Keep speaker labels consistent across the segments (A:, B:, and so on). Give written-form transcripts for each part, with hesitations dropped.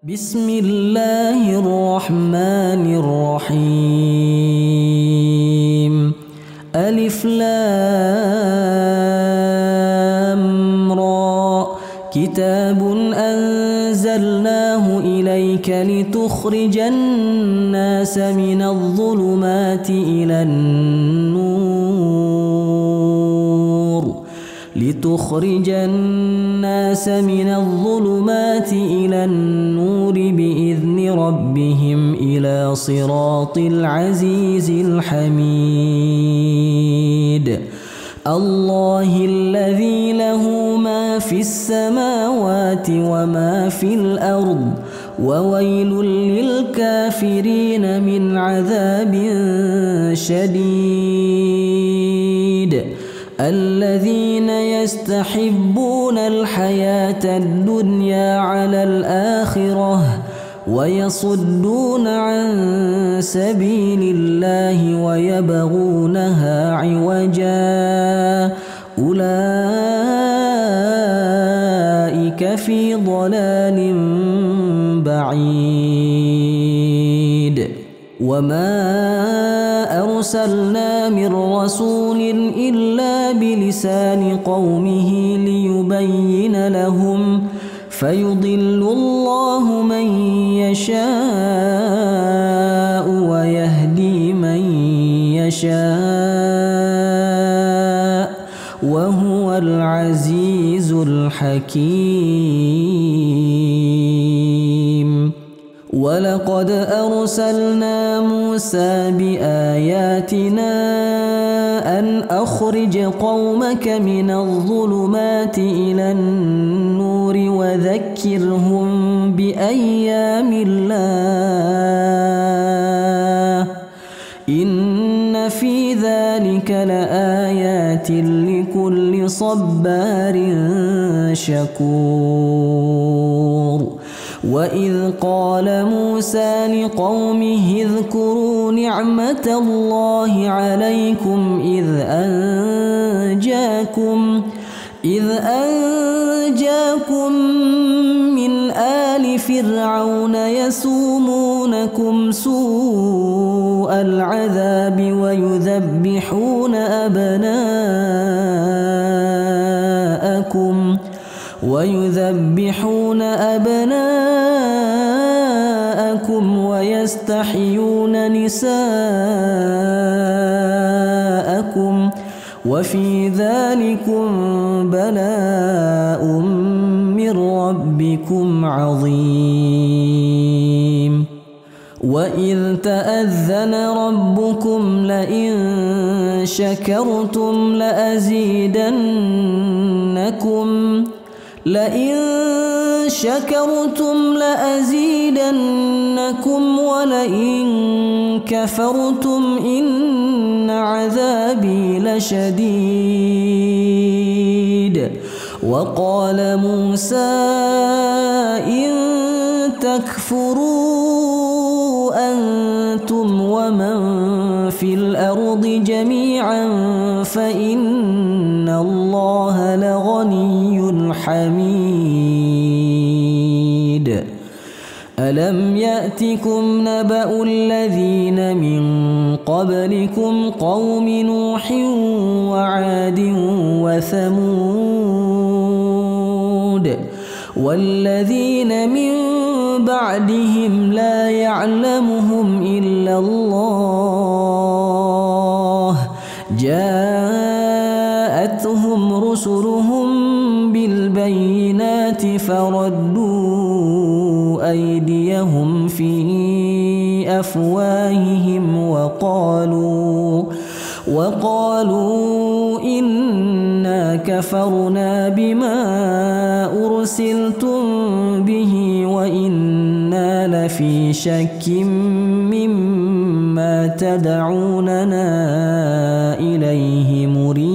A: بسم الله الرحمن الرحيم. ألف لام را. كتاب أنزلناه إليك لتخرج الناس من الظلمات إلى النور بإذن ربهم إلى صراط العزيز الحميد. الله الذي له ما في السماوات وما في الأرض، وويل للكافرين من عذاب شديد. الذين يستحبون الحياة الدنيا على الآخرة ويصدون عن سبيل الله ويبغونها عوجا، أولئك في ضلال بعيد. وما أرسلنا من رسول إلا بلسان قومه ليبين لهم، فيضل الله من يشاء ويهدي من يشاء، وهو العزيز الحكيم. ولقد أرسلنا موسى بآياتنا أن أخرج قومك من الظلمات إلى النور وذكرهم بأيام الله، إن في ذلك لآيات لكل صبار شكور. وإذ قال موسى لقومه اذكروا نعمة الله عليكم إذ أنجاكم من آل فرعون يسومونكم سوء العذاب ويذبحون أبناءكم ويستحيون نساءكم، وفي ذلكم بلاء من ربكم عظيم. وإذ تأذن ربكم لئن شكرتم لأزيدنكم ولئن كفرتم إن عذابي لشديد. وقال موسى إن تكفروا أنتم ومن في الأرض جميعا فإن الله لغني حميد. ألم يأتكم نبأ الذين من قبلكم قوم نوح وعاد وثمود والذين من بعدهم لا يعلمهم إلا الله، جاءتهم رسلهم بالبينات فردوا أيديهم في أفواههم وقالوا إنا كفرنا بما أرسلتم به وإنا لفي شك مما تدعوننا إليه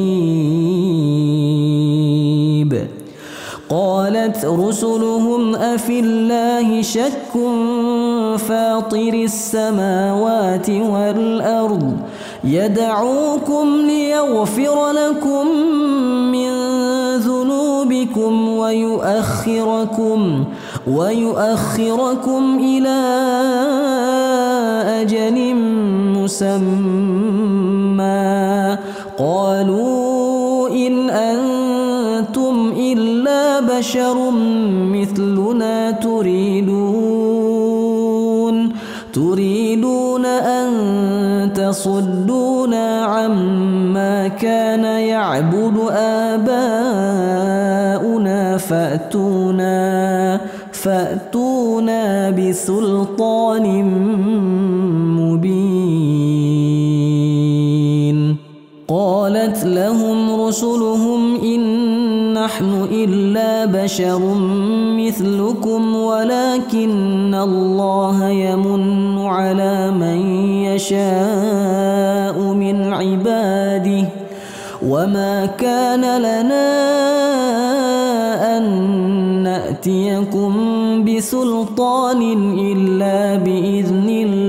A: مريب. قالت رسلهم أفي الله شك فاطر السماوات والأرض يدعوكم ليغفر لكم من ذنوبكم ويؤخركم إلى أجل مسمى قالوا إن أنتم إلا بشر مثلنا تريدون أن تصدونا عما كان يعبد آباؤنا فأتونا بسلطان مبين. قالت لهم رسلهم إن نحن إلا بشر مثلكم ولكن الله يمن على من يشاء من عباده وما كان لنا أن نأتيكم بسلطان إلا بإذن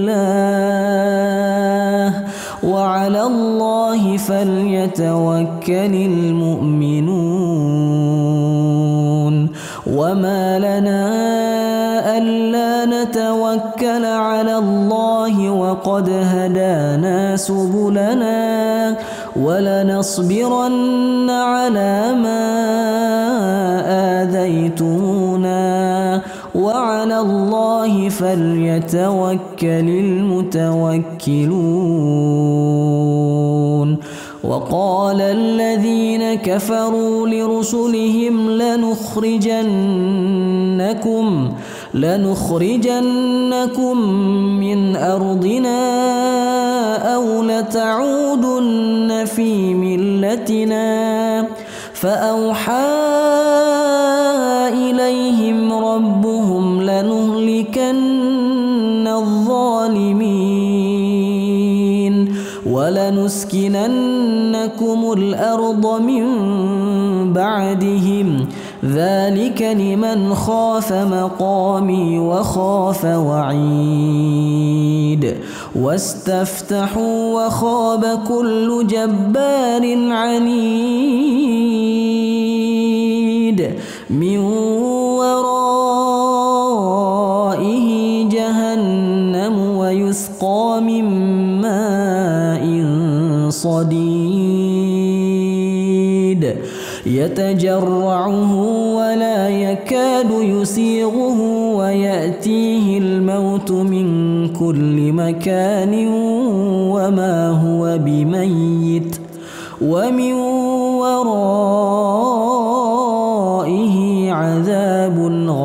A: الله وعلى الله فليتوكل المؤمنون. وما لنا ألا نتوكل على الله وقد هدانا سبلنا ولنصبرن على ما آذيتمونا وعلى الله فليتوكل المتوكلون. وقال الذين كفروا لرسلهم لنخرجنكم من أرضنا أو لتعودن في ملتنا فأوحى إليهم ربهم لنهلكن الظالمين ولنسكننكم الأرض من بعدهم ذلك لمن خاف مقامي وخاف وعيد. واستفتحوا وخاب كل جبار عنيد من ورائه جهنم ويسقى من ماء صديد يتجرعه ولا يكاد يسيغه ويأتيه الموت من كل مكان وما هو بميت ومن ورائه عذاب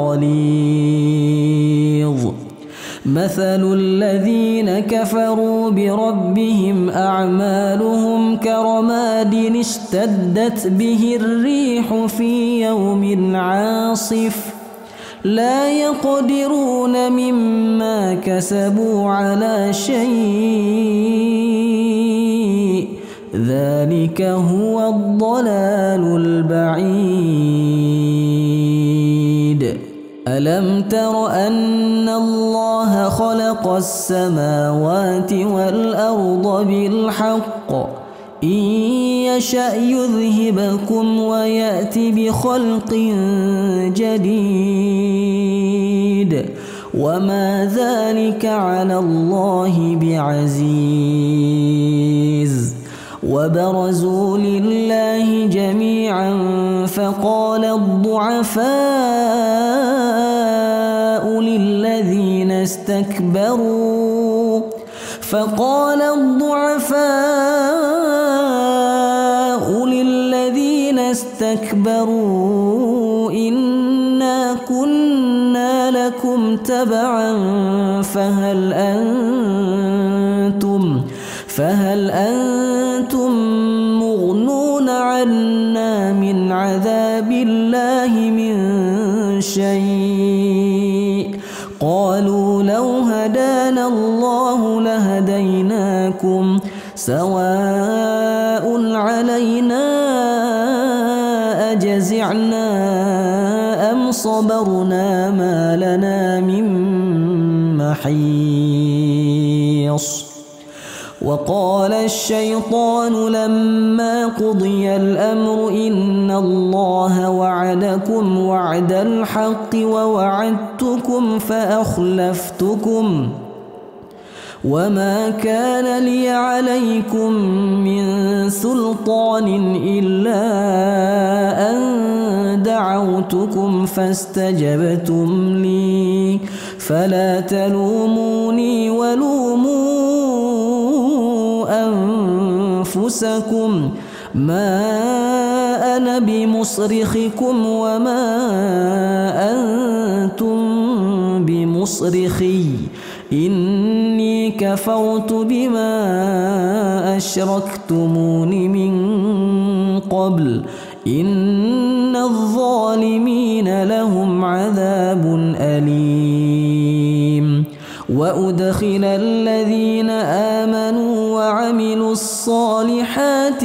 A: غليظ. مثل الذين كفروا بربهم أعمالهم كرماد اشتدت به الريح في يوم عاصف لا يقدرون مما كسبوا على شيء ذلك هو الضلال البعيد. ألم تر أن الله خلق السماوات والأرض بالحق إن يشأ يذهبكم ويأت بخلق جديد وما ذلك على الله بعزيز. وبرزوا لله جميعا فقال الضعفاء للذين استكبروا إنا كنا لكم تبعا فهل أنتم مغنون عنا من عذاب الله من شيء قالوا لو هدانا الله لهديناكم سواء علينا أجزعنا أم صبرنا ما لنا من محيص. وقال الشيطان لما قضي الأمر إن الله وعدكم وعد الحق ووعدتكم فأخلفتكم وما كان لي عليكم من سلطان إلا أن دعوتكم فاستجبتم لي فلا تلوموني ولوموا أنفسكم ما أنا بمصرخكم وما أنتم بمصرخي إني كفرت بما أشركتمون من قبل إن الظالمين لهم عذاب أليم وأدخل الذين آمنوا وعملوا الصالحات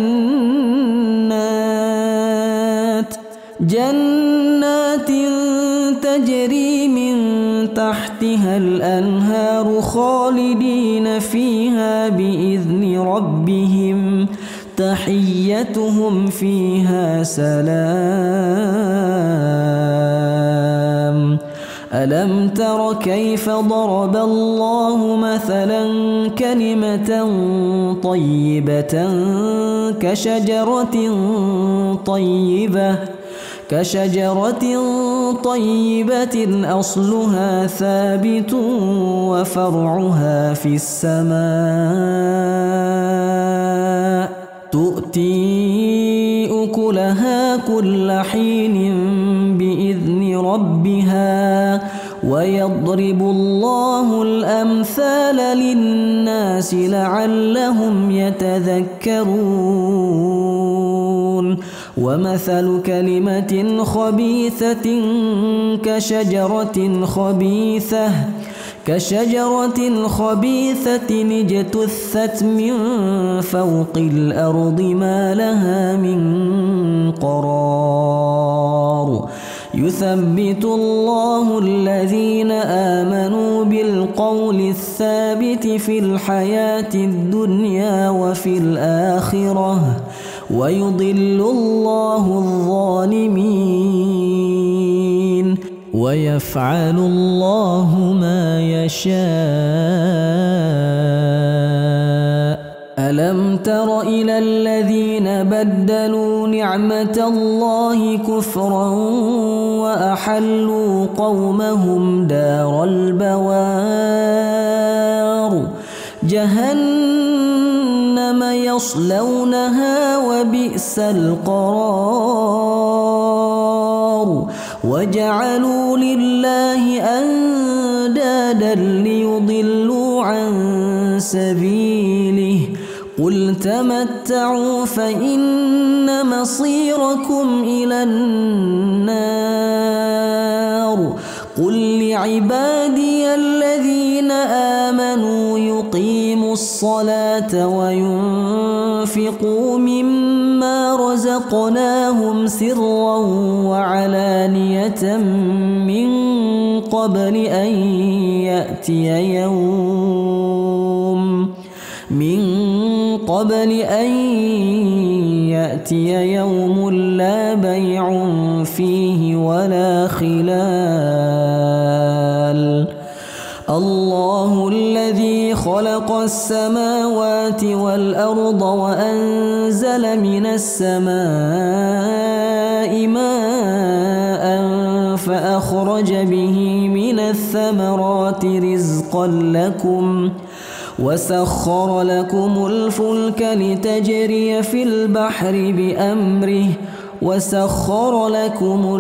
A: جنات تجري من تحتها الأنهار خالدين فيها بإذن ربهم تحيتهم فيها سلام ألم تر كيف ضرب الله مثلا كلمة طيبة كشجرة طيبة أصلها ثابت وفرعها في السماء تؤتي أكلها كل حين بإذن ربها ويضرب الله الأمثال للناس لعلهم يتذكرون ومثل كلمة خبيثة كشجرة خبيثة اجتثت من فوق الأرض ما لها من قرار يثبت الله الذين آمنوا بالقول الثابت في الحياة الدنيا وفي الآخرة ويضل الله الظالمين ويفعل الله ما يشاء ألم تر إلى الذين بدلوا نعمة الله كفرا وأحلوا قومهم دار البوار جهنم يصلونها وبئس القرار وجعلوا لله أندادا ليضلوا عن سبيله قل تمتعوا فإن مصيركم إلى النار قل لعبادي الذين آمنوا يقيموا الصلاة وينفقوا مما رزقناهم سرا وعلانية من قبل أن يأتي يوم لا بيع فيه ولا خلال الله الذي خلق السماوات والأرض وأنزل من السماء ماء فأخرج به من الثمرات رزقا لكم وسخر لكم الفلك لتجري في البحر بأمره وسخر لكم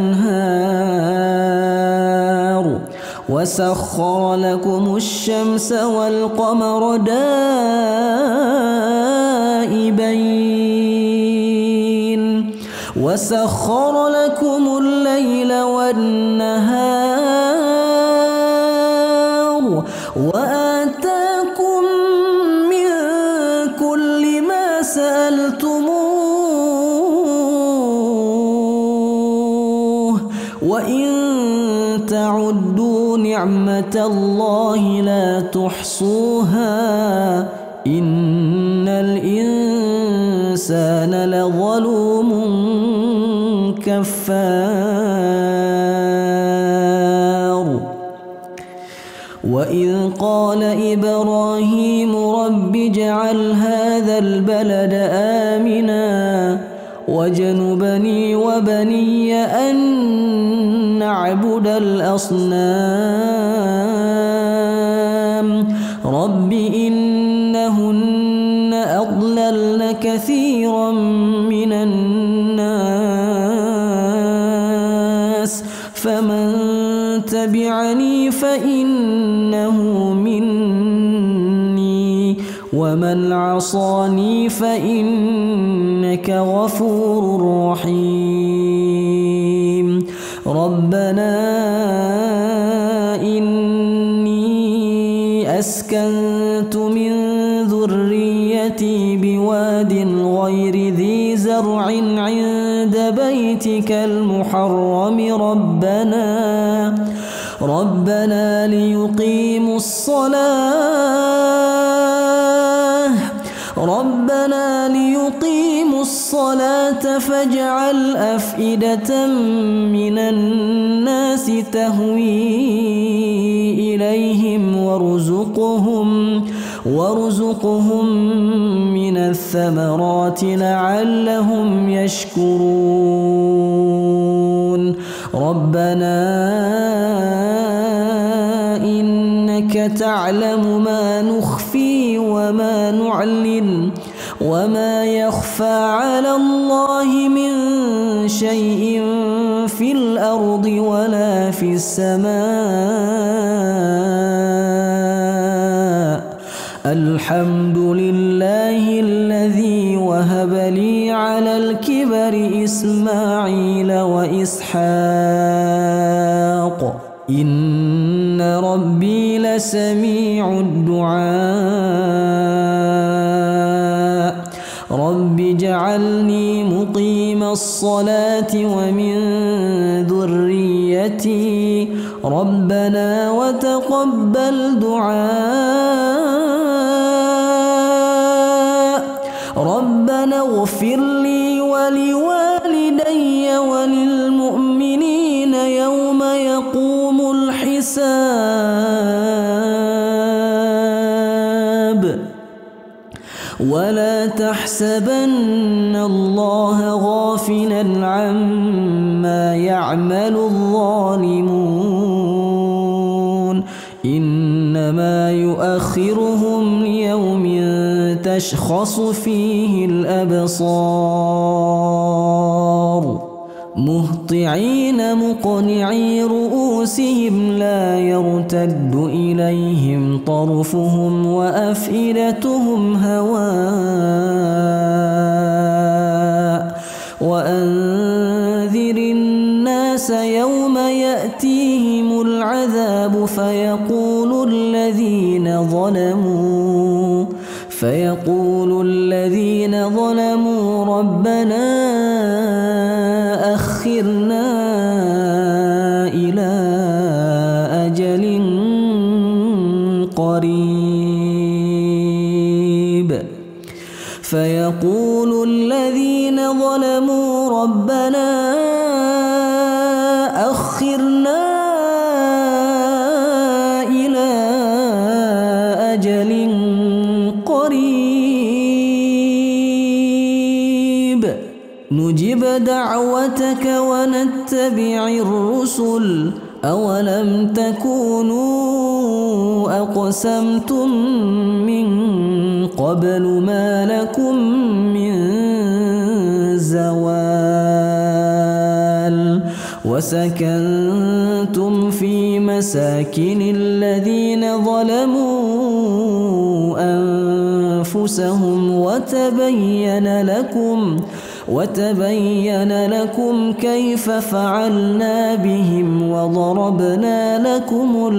A: الأنهار وسخر لكم الشمس والقمر دائبين وسخر لكم الليل والنهار وآتاكم من كل ما سألتموه وإن تعدوا نعمة الله لا تحصوها إن الإنسان لظلوم كفار وإذ قال إبراهيم رب اجعل هذا البلد آمنا واجنبني وبني أن نعبد الأصنام رب إنهن أضللن كثيرا من الناس فمن تبعني فإنه مني ومن عصاني فإنك غفور رحيم ربنا إني أسكنت من ذريتي بواد غير ذي زرع عند بيتك المحرم ربنا ليقيموا الصلاة فاجعل أفئدة من الناس تهوي إليهم وارزقهم من الثمرات لعلهم يشكرون ربنا إنك تعلم ما نخفي وما نعلن وما يخفى على الله من شيء في الأرض ولا في السماء الحمد لله الذي وهب لي على الكبر إسماعيل وإسحاق إن ربي لسميع الدعاء رب اجعلني مقيم الصلاة ومن ذريتي ربنا وتقبل دعاء ربنا اغفر لي ولوالدي وللمؤمنين يوم يقوم الحساب ولا تحسبن الله غافلا عما يعمل الظالمون إنما يؤخرهم ليوم تشخص فيه الأبصار مهطعين مقنعي رؤوسهم لا يرتد إليهم طرفهم وأفئدتهم هواء وأنذر الناس يوم يأتيهم العذاب فيقول الذين ظلموا ربنا أخرنا إلى أجل قريب فيقول الذين ظلموا ربنا أخرنا إلى أجل قريب نجب دعوتك ونتبع الرسل أولم تكونوا أقسمتم من قبل ما لكم من زوال وسكنتم في مساكن الذين ظلموا أنفسهم وتبين لكم كيف فعلنا بهم وضربنا لكم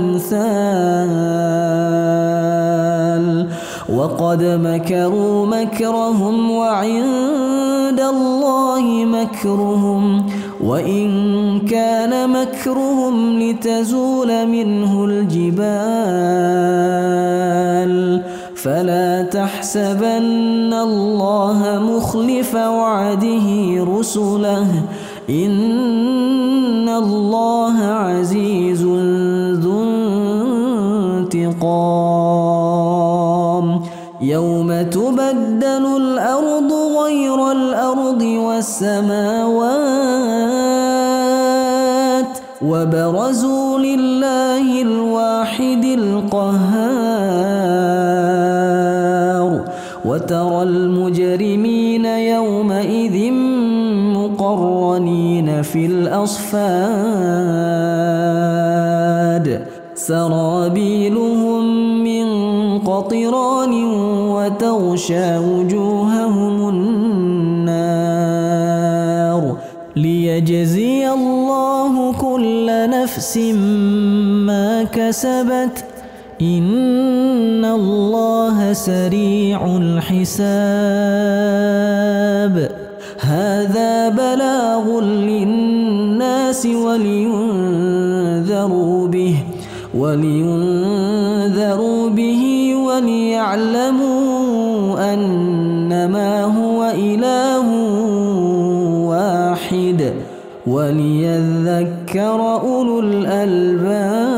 A: الأمثال وقد مكروا مكرهم وعند الله مكرهم وإن كان مكرهم لتزول منه الجبال فلا تحسبن الله مخلف وعده رسله إن الله عزيز ذو انتقام يوم تبدل الأرض غير الأرض والسماوات وبرزوا لله الواحد القهار وترى المجرمين يومئذ مقرنين في الأصفاد سرابيلهم من قطران وتغشى وجوههم النار ليجزي الله كل نفس ما كسبت إن الله سريع الحساب هذا بلاغ للناس ولينذروا به وليعلموا أنما هو إله واحد وليذكر أولو الألباب.